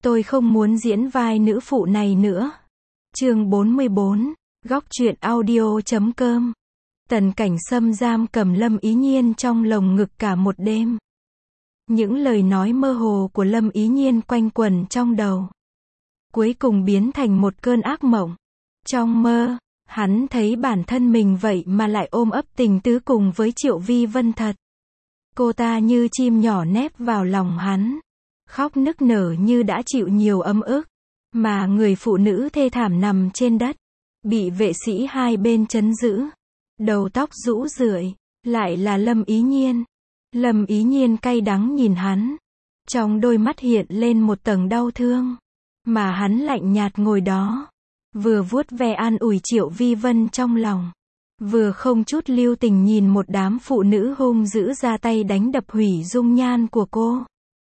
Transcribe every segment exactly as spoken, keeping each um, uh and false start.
Tôi không muốn diễn vai nữ phụ này nữa. Chương bốn mươi bốn, góc truyện audio chấm com. Tần Cảnh Sâm giam cầm Lâm Ý Nhiên trong lồng ngực cả một đêm. Những lời nói mơ hồ của Lâm Ý Nhiên quanh quẩn trong đầu. Cuối cùng biến thành một cơn ác mộng. Trong mơ, hắn thấy bản thân mình vậy mà lại ôm ấp tình tứ cùng với Triệu Vi Vân thật. Cô ta như chim nhỏ nép vào lòng hắn. Khóc nức nở như đã chịu nhiều ấm ức. Mà người phụ nữ thê thảm nằm trên đất. Bị vệ sĩ hai bên trấn giữ. Đầu tóc rũ rượi. Lại là Lâm Ý Nhiên. Lâm Ý Nhiên cay đắng nhìn hắn. Trong đôi mắt hiện lên một tầng đau thương. Mà hắn lạnh nhạt ngồi đó. Vừa vuốt ve an ủi Triệu Vi Vân trong lòng. Vừa không chút lưu tình nhìn một đám phụ nữ hung dữ ra tay đánh đập hủy dung nhan của cô.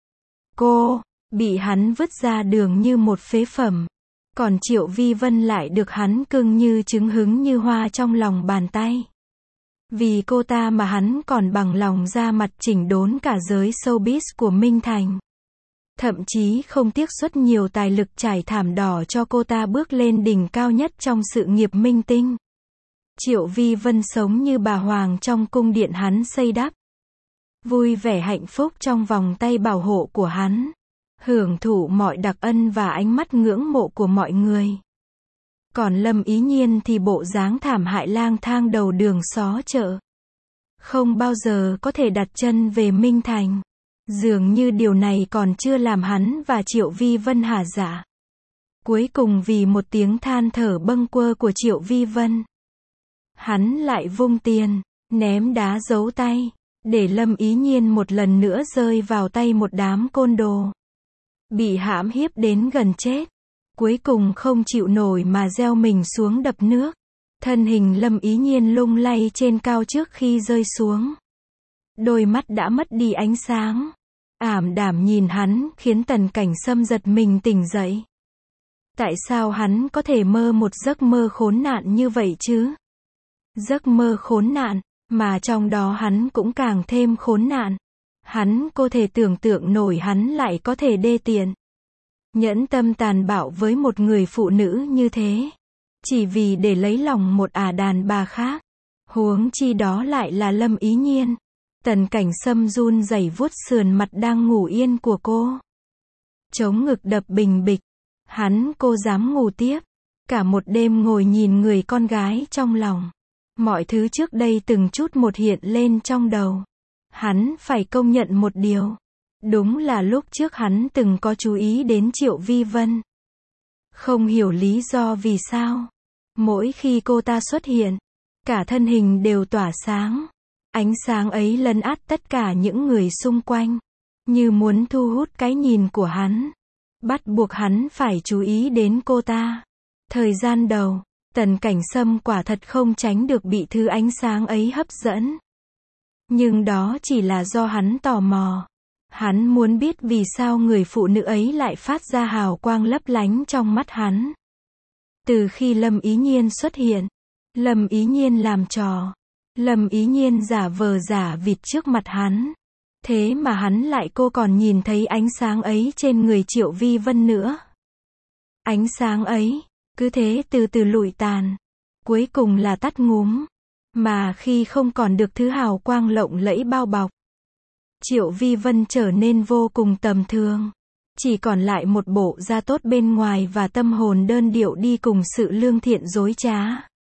Cô, bị hắn vứt ra đường như một phế phẩm. Còn Triệu Vi Vân lại được hắn cưng như trứng hứng như hoa trong lòng bàn tay. Vì cô ta mà hắn còn bằng lòng ra mặt chỉnh đốn cả giới showbiz của Minh Thành. Thậm chí không tiếc xuất nhiều tài lực trải thảm đỏ cho cô ta bước lên đỉnh cao nhất trong sự nghiệp minh tinh. Triệu Vi Vân sống như bà hoàng trong cung điện hắn xây đắp. Vui vẻ hạnh phúc trong vòng tay bảo hộ của hắn. Hưởng thụ mọi đặc ân và ánh mắt ngưỡng mộ của mọi người. Còn Lâm Ý Nhiên thì bộ dáng thảm hại lang thang đầu đường xó chợ. Không bao giờ có thể đặt chân về Minh Thành. Dường như điều này còn chưa làm hắn và Triệu Vi Vân hả dạ. Cuối cùng vì một tiếng than thở bâng quơ của Triệu Vi Vân. Hắn lại vung tiền, ném đá giấu tay. Để Lâm Ý Nhiên một lần nữa rơi vào tay một đám côn đồ. Bị hãm hiếp đến gần chết. Cuối cùng không chịu nổi mà gieo mình xuống đập nước. Thân hình Lâm Ý Nhiên lung lay trên cao trước khi rơi xuống. Đôi mắt đã mất đi ánh sáng. Ảm đạm nhìn hắn khiến Tần Cảnh Sâm giật mình tỉnh dậy. Tại sao hắn có thể mơ một giấc mơ khốn nạn như vậy chứ? Giấc mơ khốn nạn, mà trong đó hắn cũng càng thêm khốn nạn. Hắn có thể tưởng tượng nổi hắn lại có thể đê tiện. Nhẫn tâm tàn bạo với một người phụ nữ như thế. Chỉ vì để lấy lòng một ả đàn bà khác. Huống chi đó lại là Lâm Ý Nhiên. Tần Cảnh Sâm run rẩy vuốt sườn mặt đang ngủ yên của cô. Chống ngực đập bình bịch. Hắn cô dám ngủ tiếp. Cả một đêm ngồi nhìn người con gái trong lòng. Mọi thứ trước đây từng chút một hiện lên trong đầu. Hắn phải công nhận một điều. Đúng là lúc trước hắn từng có chú ý đến Triệu Vi Vân. Không hiểu lý do vì sao. Mỗi khi cô ta xuất hiện, cả thân hình đều tỏa sáng. Ánh sáng ấy lấn át tất cả những người xung quanh. Như muốn thu hút cái nhìn của hắn. Bắt buộc hắn phải chú ý đến cô ta. Thời gian đầu, Tần Cảnh Sâm quả thật không tránh được bị thứ ánh sáng ấy hấp dẫn. Nhưng đó chỉ là do hắn tò mò. Hắn muốn biết vì sao người phụ nữ ấy lại phát ra hào quang lấp lánh trong mắt hắn. Từ khi Lâm Ý Nhiên xuất hiện, Lâm Ý Nhiên làm trò, Lâm Ý Nhiên giả vờ giả vịt trước mặt hắn. Thế mà hắn lại cô còn nhìn thấy ánh sáng ấy trên người Triệu Vi Vân nữa. Ánh sáng ấy, cứ thế từ từ lụi tàn. Cuối cùng là tắt ngúm. Mà khi không còn được thứ hào quang lộng lẫy bao bọc, Triệu Vi Vân trở nên vô cùng tầm thường. Chỉ còn lại một bộ da tốt bên ngoài và tâm hồn đơn điệu đi cùng sự lương thiện dối trá.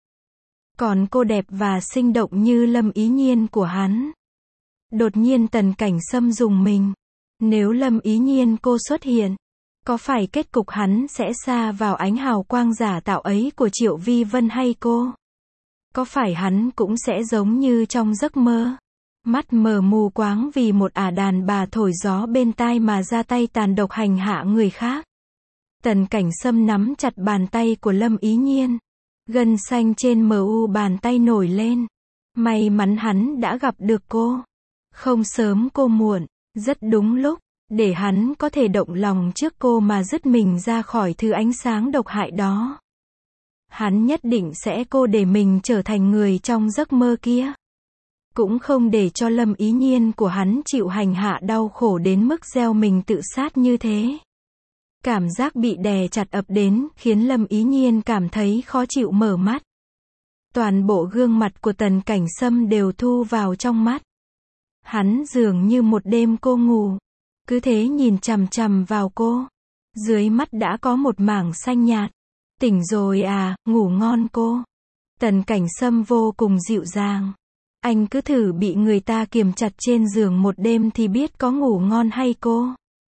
Còn cô đẹp và sinh động như Lâm Ý Nhiên của hắn. Đột nhiên Tần Cảnh Sâm rùng mình. Nếu Lâm Ý Nhiên cô xuất hiện, có phải kết cục hắn sẽ sa vào ánh hào quang giả tạo ấy của Triệu Vi Vân hay cô? Có phải hắn cũng sẽ giống như trong giấc mơ? Mắt mờ mù quáng vì một ả đàn bà thổi gió bên tai mà ra tay tàn độc hành hạ người khác. Tần Cảnh Sâm nắm chặt bàn tay của Lâm Ý Nhiên. Gân xanh trên mờ u bàn tay nổi lên. May mắn hắn đã gặp được cô. Không sớm cô muộn, rất đúng lúc, để hắn có thể động lòng trước cô mà dứt mình ra khỏi thứ ánh sáng độc hại đó. Hắn nhất định sẽ cô để mình trở thành người trong giấc mơ kia. Cũng không để cho Lâm Ý Nhiên của hắn chịu hành hạ đau khổ đến mức gieo mình tự sát như thế. Cảm giác bị đè chặt ập đến, khiến Lâm Ý Nhiên cảm thấy khó chịu mở mắt. Toàn bộ gương mặt của Tần Cảnh Sâm đều thu vào trong mắt. Hắn dường như một đêm cô ngủ, cứ thế nhìn chằm chằm vào cô. Dưới mắt đã có một mảng xanh nhạt. Tỉnh rồi à, ngủ ngon cô. Tần Cảnh Sâm vô cùng dịu dàng. Anh cứ thử bị người ta kiềm chặt trên giường một đêm thì biết có ngủ ngon hay cô.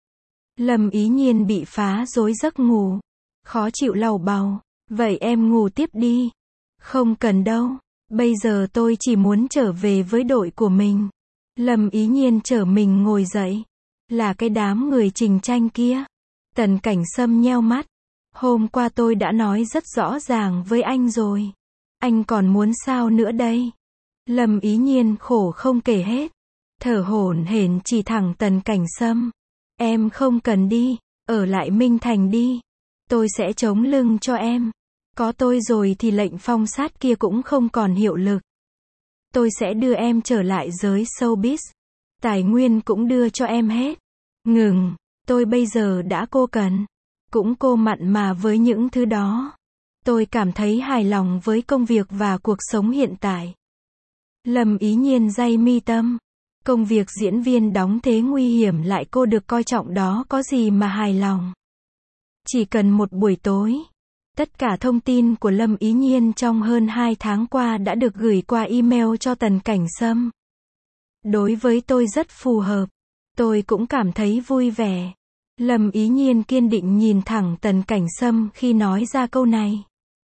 Lâm Ý Nhiên bị phá rối giấc ngủ. Khó chịu lầu bầu. Vậy em ngủ tiếp đi. Không cần đâu. Bây giờ tôi chỉ muốn trở về với đội của mình. Lâm Ý Nhiên trở mình ngồi dậy. Là cái đám người Trình Tranh kia. Tần Cảnh Sâm nheo mắt. Hôm qua tôi đã nói rất rõ ràng với anh rồi. Anh còn muốn sao nữa đây? Lâm Ý Nhiên khổ không kể hết. Thở hổn hển chỉ thẳng Tần Cảnh Sâm. Em không cần đi, ở lại Minh Thành đi. Tôi sẽ chống lưng cho em. Có tôi rồi thì lệnh phong sát kia cũng không còn hiệu lực. Tôi sẽ đưa em trở lại giới showbiz. Tài nguyên cũng đưa cho em hết. Ngừng, tôi bây giờ đã cô cần. Cũng cô mặn mà với những thứ đó. Tôi cảm thấy hài lòng với công việc và cuộc sống hiện tại. Lâm Ý Nhiên day mi tâm. Công việc diễn viên đóng thế nguy hiểm lại cô được coi trọng đó có gì mà hài lòng. Chỉ cần một buổi tối. Tất cả thông tin của Lâm Ý Nhiên trong hơn hai tháng qua đã được gửi qua email cho Tần Cảnh Sâm. Đối với tôi rất phù hợp. Tôi cũng cảm thấy vui vẻ. Lâm Ý Nhiên kiên định nhìn thẳng Tần Cảnh Sâm khi nói ra câu này.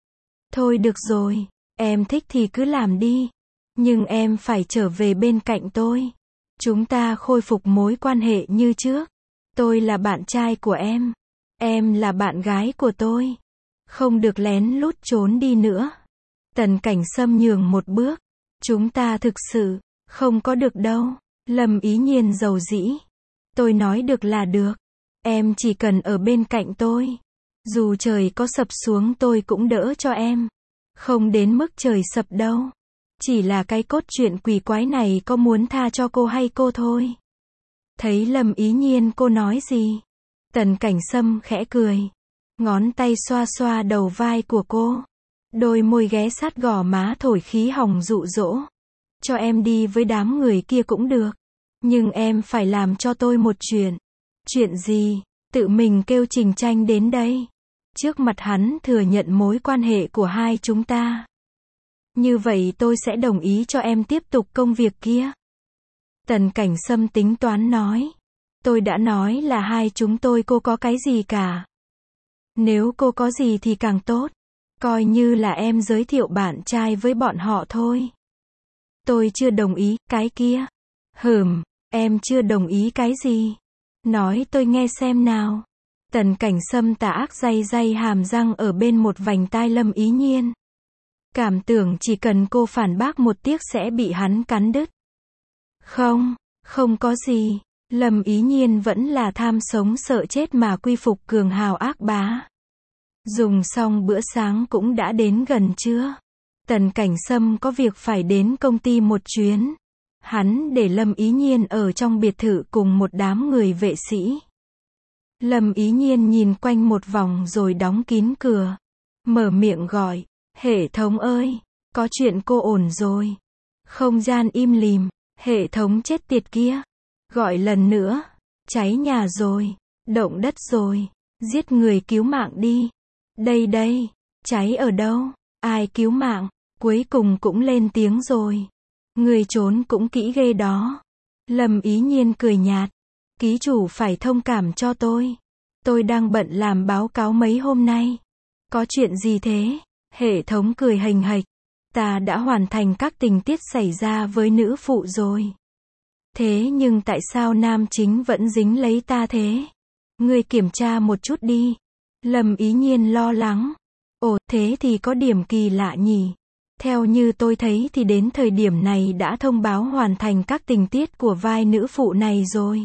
Thôi được rồi, em thích thì cứ làm đi. Nhưng em phải trở về bên cạnh tôi. Chúng ta khôi phục mối quan hệ như trước. Tôi là bạn trai của em. Em là bạn gái của tôi. Không được lén lút trốn đi nữa. Tần Cảnh Sâm nhường một bước. Chúng ta thực sự không có được đâu. Lâm Ý Nhiên dầu dĩ. Tôi nói được là được. Em chỉ cần ở bên cạnh tôi. Dù trời có sập xuống tôi cũng đỡ cho em. Không đến mức trời sập đâu. Chỉ là cái cốt truyện quỷ quái này có muốn tha cho cô hay cô thôi. Thấy Lâm Ý Nhiên cô nói gì? Tần Cảnh Sâm khẽ cười. Ngón tay xoa xoa đầu vai của cô. Đôi môi ghé sát gò má thổi khí hồng dụ dỗ. Cho em đi với đám người kia cũng được. Nhưng em phải làm cho tôi một chuyện. Chuyện gì? Tự mình kêu Trình Tranh đến đây. Trước mặt hắn thừa nhận mối quan hệ của hai chúng ta. Như vậy tôi sẽ đồng ý cho em tiếp tục công việc kia. Tần Cảnh Sâm tính toán nói. Tôi đã nói là hai chúng tôi cô có cái gì cả. Nếu cô có gì thì càng tốt. Coi như là em giới thiệu bạn trai với bọn họ thôi. Tôi chưa đồng ý, cái kia. Hừm, em chưa đồng ý cái gì? Nói tôi nghe xem nào. Tần Cảnh Sâm tà ác day day hàm răng ở bên một vành tai Lâm Ý Nhiên. Cảm tưởng chỉ cần cô phản bác một tiếc sẽ bị hắn cắn đứt. Không, không có gì. Lâm Ý Nhiên vẫn là tham sống sợ chết mà quy phục cường hào ác bá. Dùng xong bữa sáng cũng đã đến gần trưa. Tần Cảnh Sâm có việc phải đến công ty một chuyến. Hắn để Lâm Ý Nhiên ở trong biệt thự cùng một đám người vệ sĩ. Lâm Ý Nhiên nhìn quanh một vòng rồi đóng kín cửa. Mở miệng gọi. Hệ thống ơi, có chuyện cô ổn rồi. Không gian im lìm. Hệ thống chết tiệt kia. Gọi lần nữa. Cháy nhà rồi. Động đất rồi. Giết người cứu mạng đi. Đây đây. Cháy ở đâu? Ai cứu mạng? Cuối cùng cũng lên tiếng rồi. Người trốn cũng kỹ ghê đó. Lâm Ý Nhiên cười nhạt. Ký chủ phải thông cảm cho tôi. Tôi đang bận làm báo cáo mấy hôm nay. Có chuyện gì thế? Hệ thống cười hềnh hệch. Ta đã hoàn thành các tình tiết xảy ra với nữ phụ rồi. Thế nhưng tại sao nam chính vẫn dính lấy ta thế? Ngươi kiểm tra một chút đi. Lâm Ý Nhiên lo lắng. Ồ, thế thì có điểm kỳ lạ nhỉ? Theo như tôi thấy thì đến thời điểm này đã thông báo hoàn thành các tình tiết của vai nữ phụ này rồi.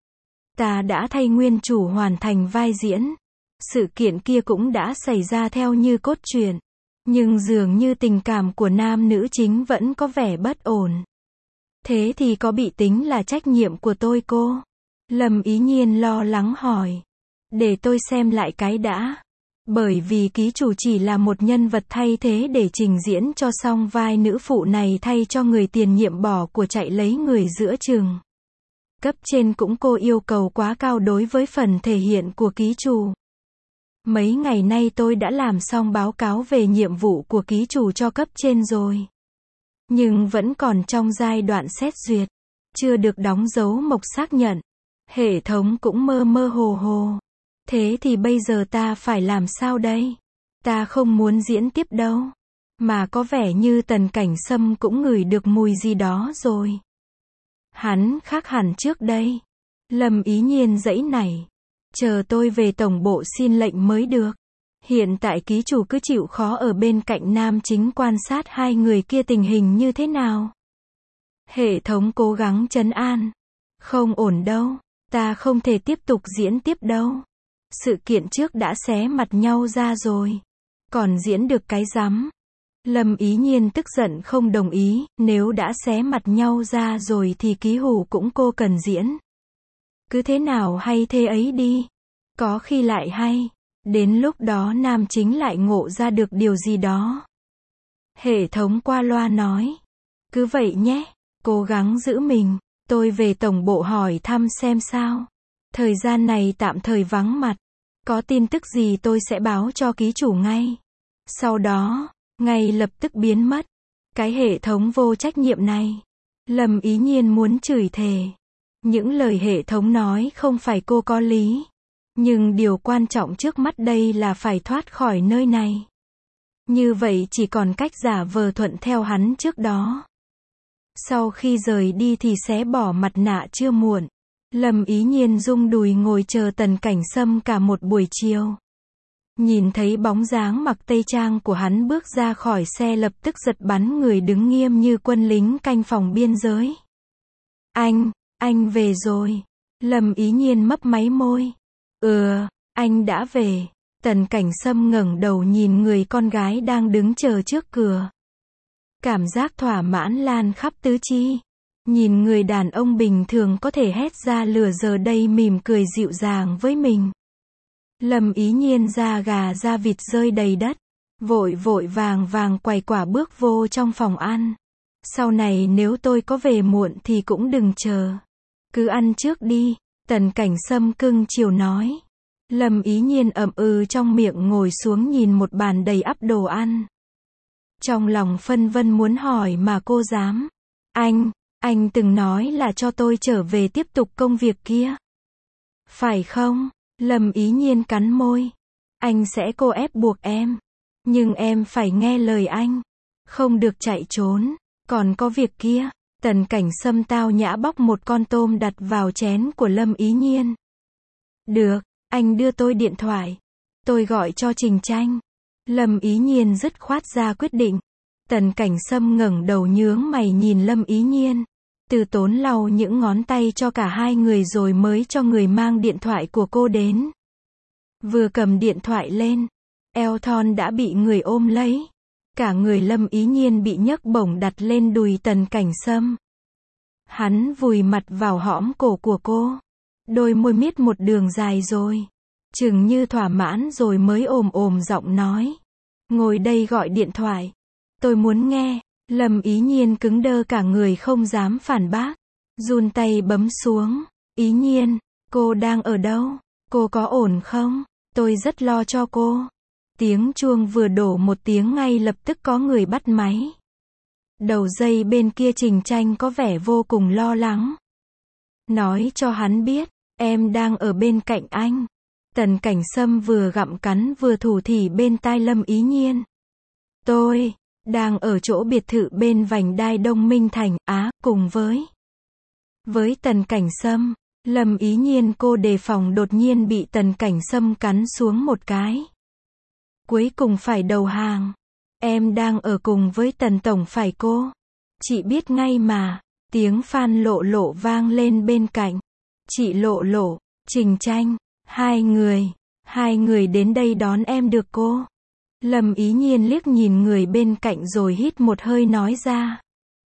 Ta đã thay nguyên chủ hoàn thành vai diễn. Sự kiện kia cũng đã xảy ra theo như cốt truyện. Nhưng dường như tình cảm của nam nữ chính vẫn có vẻ bất ổn. Thế thì có bị tính là trách nhiệm của tôi cô? Lâm Ý Nhiên lo lắng hỏi. Để tôi xem lại cái đã. Bởi vì ký chủ chỉ là một nhân vật thay thế để trình diễn cho xong vai nữ phụ này thay cho người tiền nhiệm bỏ của chạy lấy người giữa chừng. Cấp trên cũng cô yêu cầu quá cao đối với phần thể hiện của ký chủ. Mấy ngày nay tôi đã làm xong báo cáo về nhiệm vụ của ký chủ cho cấp trên rồi. Nhưng vẫn còn trong giai đoạn xét duyệt. Chưa được đóng dấu mộc xác nhận. Hệ thống cũng mơ mơ hồ hồ. Thế thì bây giờ ta phải làm sao đây? Ta không muốn diễn tiếp đâu. Mà có vẻ như Tần Cảnh Sâm cũng ngửi được mùi gì đó rồi. Hắn khác hẳn trước đây. Lâm Ý Nhiên giãy nảy. Chờ tôi về tổng bộ xin lệnh mới được. Hiện tại ký chủ cứ chịu khó ở bên cạnh nam chính quan sát hai người kia tình hình như thế nào. Hệ thống cố gắng trấn an. Không ổn đâu. Ta không thể tiếp tục diễn tiếp đâu. Sự kiện trước đã xé mặt nhau ra rồi. Còn diễn được cái rắm. Lâm Ý Nhiên tức giận không đồng ý, nếu đã xé mặt nhau ra rồi thì ký hủ cũng cô cần diễn. Cứ thế nào hay thế ấy đi. Có khi lại hay. Đến lúc đó nam chính lại ngộ ra được điều gì đó. Hệ thống qua loa nói. Cứ vậy nhé, cố gắng giữ mình. Tôi về tổng bộ hỏi thăm xem sao. Thời gian này tạm thời vắng mặt. Có tin tức gì tôi sẽ báo cho ký chủ ngay. Sau đó, ngay lập tức biến mất. Cái hệ thống vô trách nhiệm này. Lâm Ý Nhiên muốn chửi thề. Những lời hệ thống nói không phải cô có lý. Nhưng điều quan trọng trước mắt đây là phải thoát khỏi nơi này. Như vậy chỉ còn cách giả vờ thuận theo hắn trước đó. Sau khi rời đi thì sẽ bỏ mặt nạ chưa muộn. Lâm Ý Nhiên rung đùi ngồi chờ Tần Cảnh Sâm cả một buổi chiều. Nhìn thấy bóng dáng mặc tây trang của hắn bước ra khỏi xe lập tức giật bắn người đứng nghiêm như quân lính canh phòng biên giới. Anh, anh về rồi. Lâm Ý Nhiên mấp máy môi. Ừ, anh đã về. Tần Cảnh Sâm ngẩng đầu nhìn người con gái đang đứng chờ trước cửa. Cảm giác thỏa mãn lan khắp tứ chi. Nhìn người đàn ông bình thường có thể hét ra lửa giờ đây mỉm cười dịu dàng với mình. Lâm Ý Nhiên da gà da vịt rơi đầy đất. Vội vội vàng vàng quay quả bước vô trong phòng ăn. Sau này nếu tôi có về muộn thì cũng đừng chờ. Cứ ăn trước đi. Tần Cảnh Sâm cưng chiều nói. Lâm Ý Nhiên ậm ừ trong miệng ngồi xuống nhìn một bàn đầy ắp đồ ăn. Trong lòng phân vân muốn hỏi mà cô dám. Anh, anh từng nói là cho tôi trở về tiếp tục công việc kia. Phải không? Lâm Ý Nhiên cắn môi. Anh sẽ cô ép buộc em. Nhưng em phải nghe lời anh. Không được chạy trốn. Còn có việc kia. Tần Cảnh Sâm tao nhã bóc một con tôm đặt vào chén của Lâm Ý Nhiên. Được, anh đưa tôi điện thoại. Tôi gọi cho Trình Tranh. Lâm Ý Nhiên dứt khoát ra quyết định. Tần Cảnh Sâm ngẩng đầu nhướng mày nhìn Lâm Ý Nhiên. Từ tốn lau những ngón tay cho cả hai người rồi mới cho người mang điện thoại của cô đến. Vừa cầm điện thoại lên, eo thon đã bị người ôm lấy. Cả người Lâm Ý Nhiên bị nhấc bổng đặt lên đùi Tần Cảnh Sâm. Hắn vùi mặt vào hõm cổ của cô. Đôi môi miết một đường dài rồi. Chừng như thỏa mãn rồi mới ồm ồm giọng nói. Ngồi đây gọi điện thoại. Tôi muốn nghe. Lâm Ý Nhiên cứng đơ cả người không dám phản bác. Run tay bấm xuống. Ý Nhiên, cô đang ở đâu? Cô có ổn không? Tôi rất lo cho cô. Tiếng chuông vừa đổ một tiếng ngay lập tức có người bắt máy. Đầu dây bên kia Trình Tranh có vẻ vô cùng lo lắng. Nói cho hắn biết, em đang ở bên cạnh anh. Tần Cảnh Sâm vừa gặm cắn vừa thủ thỉ bên tai Lâm Ý Nhiên. Tôi đang ở chỗ biệt thự bên vành đai Đông Minh Thành, Á, cùng với với Tần Cảnh Sâm. Lâm Ý Nhiên cô đề phòng đột nhiên bị Tần Cảnh Sâm cắn xuống một cái. Cuối cùng phải đầu hàng. Em đang ở cùng với Tần Tổng phải cô? Chị biết ngay mà. Tiếng Phan Lộ Lộ vang lên bên cạnh. Chị Lộ Lộ, Trình Tranh, hai người, hai người đến đây đón em được cô. Lâm Ý Nhiên liếc nhìn người bên cạnh rồi hít một hơi nói ra.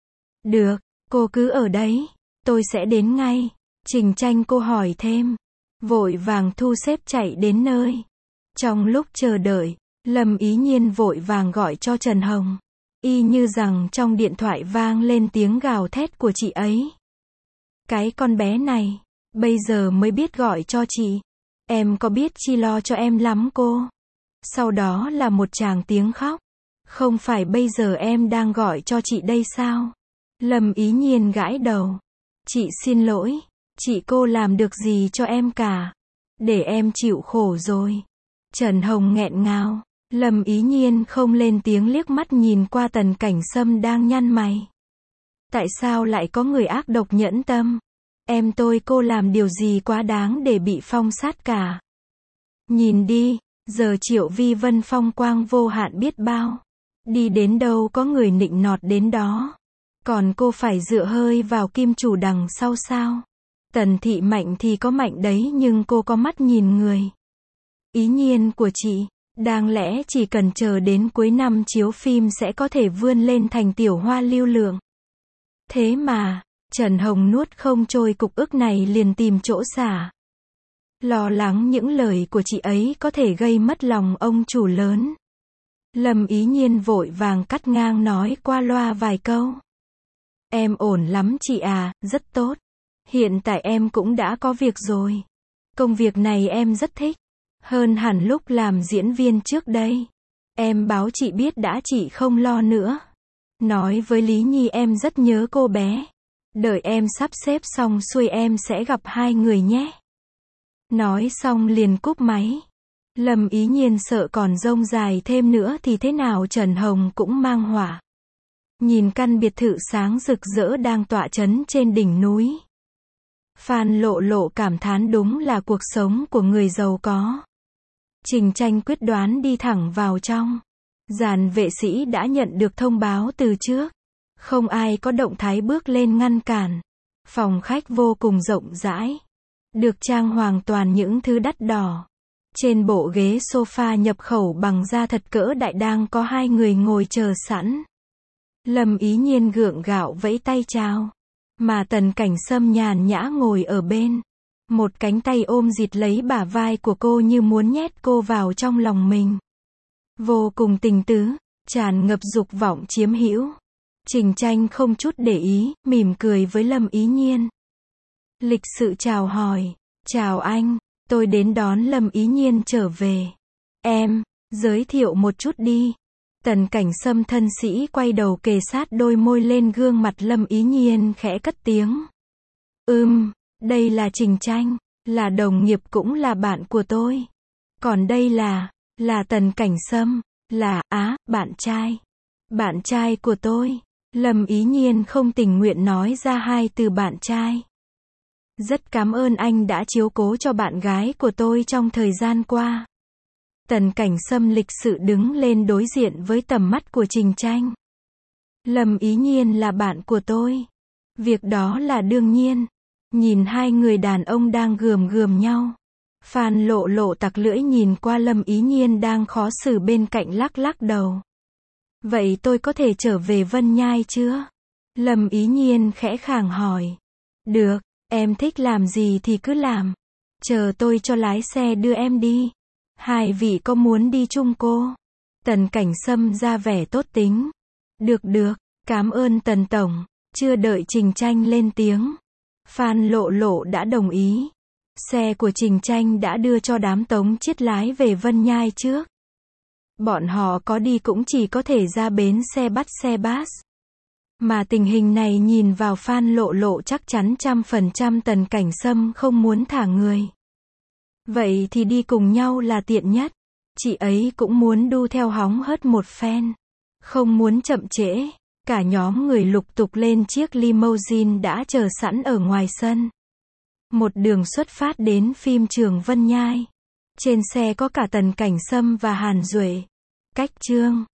Được, cô cứ ở đấy, tôi sẽ đến ngay. Trình Tranh cô hỏi thêm. vội vàng thu xếp chạy đến nơi. Trong lúc chờ đợi, Lâm Ý Nhiên vội vàng gọi cho Trần Hồng. Y như rằng trong điện thoại vang lên tiếng gào thét của chị ấy. Cái con bé này, bây giờ mới biết gọi cho chị. Em có biết chi lo cho em lắm cô. Sau đó là một tràng tiếng khóc. Không phải bây giờ em đang gọi cho chị đây sao? Lâm Ý Nhiên gãi đầu. Chị xin lỗi, chị cô làm được gì cho em cả. Để em chịu khổ rồi. Trần Hồng nghẹn ngào. Lâm Ý Nhiên không lên tiếng liếc mắt nhìn qua Tần Cảnh Sâm đang nhăn mày. Tại sao lại có người ác độc nhẫn tâm? Em tôi cô làm điều gì quá đáng để bị phong sát cả? Nhìn đi, giờ Triệu Vi Vân phong quang vô hạn biết bao. Đi đến đâu có người nịnh nọt đến đó. Còn cô phải dựa hơi vào kim chủ đằng sau sao? Tần Thị mạnh thì có mạnh đấy nhưng cô có mắt nhìn người. Ý Nhiên của chị, đáng lẽ chỉ cần chờ đến cuối năm chiếu phim sẽ có thể vươn lên thành tiểu hoa lưu lượng. Thế mà, Trần Hồng nuốt không trôi cục ức này liền tìm chỗ xả. Lo lắng những lời của chị ấy có thể gây mất lòng ông chủ lớn. Lâm Ý Nhiên vội vàng cắt ngang nói qua loa vài câu. Em ổn lắm chị à, rất tốt. Hiện tại em cũng đã có việc rồi. Công việc này em rất thích. Hơn hẳn lúc làm diễn viên trước đây. Em báo chị biết đã, chị không lo nữa. Nói với Lý Nhi em rất nhớ cô bé. Đợi em sắp xếp xong xuôi em sẽ gặp hai người nhé. Nói xong liền cúp máy. Lâm Ý Nhiên sợ còn rông dài thêm nữa thì thế nào Trần Hồng cũng mang họa. Nhìn căn biệt thự sáng rực rỡ đang tọa chấn trên đỉnh núi. Phan Lộ Lộ cảm thán đúng là cuộc sống của người giàu có. Trình Tranh quyết đoán đi thẳng vào trong. Dàn vệ sĩ đã nhận được thông báo từ trước. Không ai có động thái bước lên ngăn cản. Phòng khách vô cùng rộng rãi. Được trang hoàng toàn những thứ đắt đỏ. Trên bộ ghế sofa nhập khẩu bằng da thật cỡ đại đang có hai người ngồi chờ sẵn. Lâm Ý Nhiên gượng gạo vẫy tay chào. Mà Tần Cảnh Sâm nhàn nhã ngồi ở bên. Một cánh tay ôm dịt lấy bả vai của cô như muốn nhét cô vào trong lòng mình. Vô cùng tình tứ, tràn ngập dục vọng chiếm hữu. Trình Tranh không chút để ý, mỉm cười với Lâm Ý Nhiên. Lịch sự chào hỏi. Chào anh, tôi đến đón Lâm Ý Nhiên trở về. Em, giới thiệu một chút đi. Tần Cảnh Sâm thân sĩ quay đầu kề sát đôi môi lên gương mặt Lâm Ý Nhiên khẽ cất tiếng. Ừm, đây là Trình Tranh, là đồng nghiệp cũng là bạn của tôi. Còn đây là, là Tần Cảnh Sâm, là, á, bạn trai. Bạn trai của tôi. Lâm Ý Nhiên không tình nguyện nói ra hai từ bạn trai. Rất cảm ơn anh đã chiếu cố cho bạn gái của tôi trong thời gian qua. Tần Cảnh Sâm lịch sự đứng lên đối diện với tầm mắt của Trình Tranh. Lâm Ý Nhiên là bạn của tôi. Việc đó là đương nhiên. Nhìn hai người đàn ông đang gườm gườm nhau. Phan Lộ Lộ tặc lưỡi nhìn qua Lâm Ý Nhiên đang khó xử bên cạnh lắc lắc đầu. Vậy tôi có thể trở về Vân Nhai chưa? Lâm Ý Nhiên khẽ khàng hỏi. Được, em thích làm gì thì cứ làm. Chờ tôi cho lái xe đưa em đi. Hai vị có muốn đi chung cô? Tần Cảnh Sâm ra vẻ tốt tính. Được được, cảm ơn Tần Tổng. Chưa đợi Trình Tranh lên tiếng. Phan Lộ Lộ đã đồng ý. Xe của Trình Tranh đã đưa cho đám Tống Chiết lái về Vân Nhai trước. Bọn họ có đi cũng chỉ có thể ra bến xe bắt xe bus. Mà tình hình này nhìn vào Phan Lộ Lộ chắc chắn trăm phần trăm Tần Cảnh Sâm không muốn thả người. Vậy thì đi cùng nhau là tiện nhất. Chị ấy cũng muốn đu theo hóng hớt một phen. Không muốn chậm trễ. Cả nhóm người lục tục lên chiếc limousine đã chờ sẵn ở ngoài sân. Một đường xuất phát đến phim trường Vân Nhai. Trên xe có cả Tần Cảnh Sâm và Hàn Duệ. Cách chương